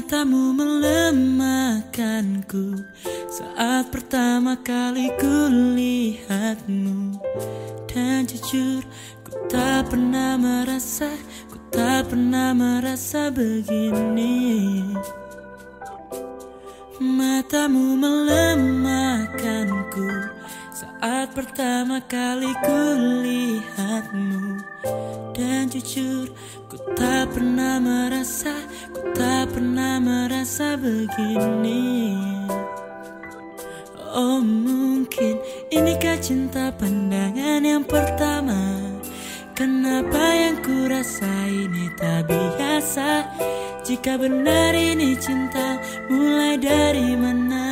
Matamu melemahkanku saat pertama kali ku lihatmu. Dan jujur, ku tak pernah merasa begini. Matamu melemahkanku saat pertama kali ku lihatmu. Dan jujur, ku tak pernah merasa begini. Oh, mungkin inikah cinta pandangan yang pertama. Kenapa yang ku rasa ini tak biasa? Jika benar ini cinta, mulai dari mana?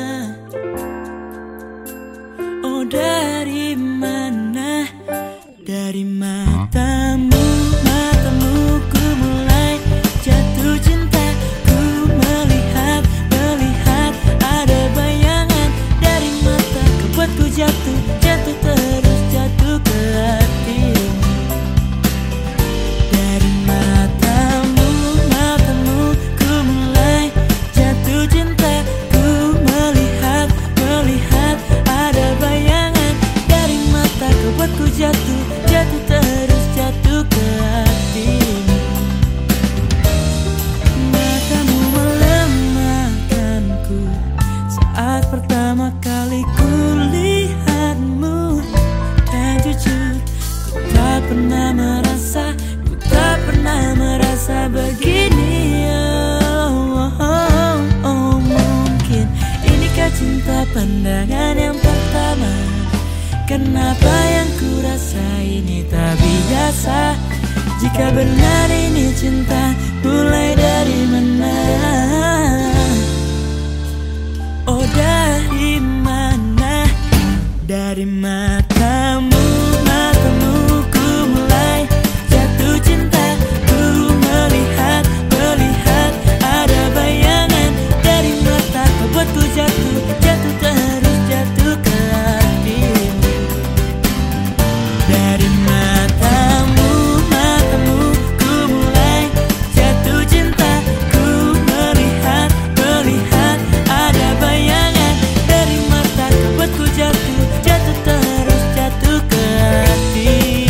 Oh, dari mana? Dari matamu ku mulai jatuh cinta. Ku melihat ada bayangan dari mata. Kau buatku jatuh terus jatuh ke hatimu. Dari matamu ku mulai jatuh cinta. Ku melihat ada bayangan dari mata. Kau buatku jatuh terus jatuh ke hatimu. Matamu melemahkanku saat pertama kali ku lihatmu. Dan jujur, ku tak pernah merasa begini. Oh, mungkin inikah cinta pandangan yang pertama. Kenapa yang ku rasa ini tak biasa? Jika benar ini cinta, mulai dari mana? Oh, dari mana? Dari matamu ku mulai jatuh cinta. Ku melihat ada bayangan dari mata. Kau buatku jatuh terus jatuh ke hatimu. Dari matamu ku mulai jatuh cinta. Ku melihat ada bayangan dari mata. Kau buatku jatuh terus jatuh ke hati.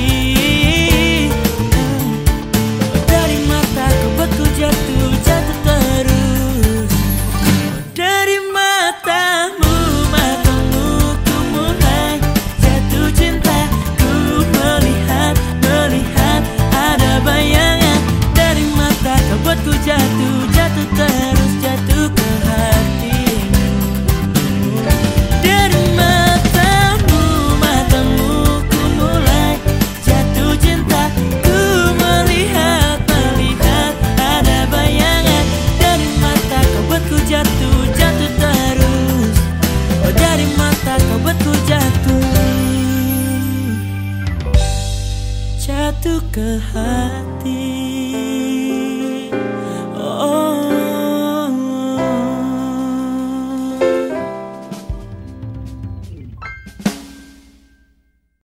Dari mata kau buatku jatuh terus. Dari matamu ku mulai jatuh cinta. Ku melihat ada bayangan dari mata. Kau buatku jatuh terus jatuh ke hatimu. Dari matamu ku mulai jatuh cinta. Ku melihat ada bayangan dari mata. Kau buatku jatuh terus. Oh, dari mata kau buatku jatuh ke hati.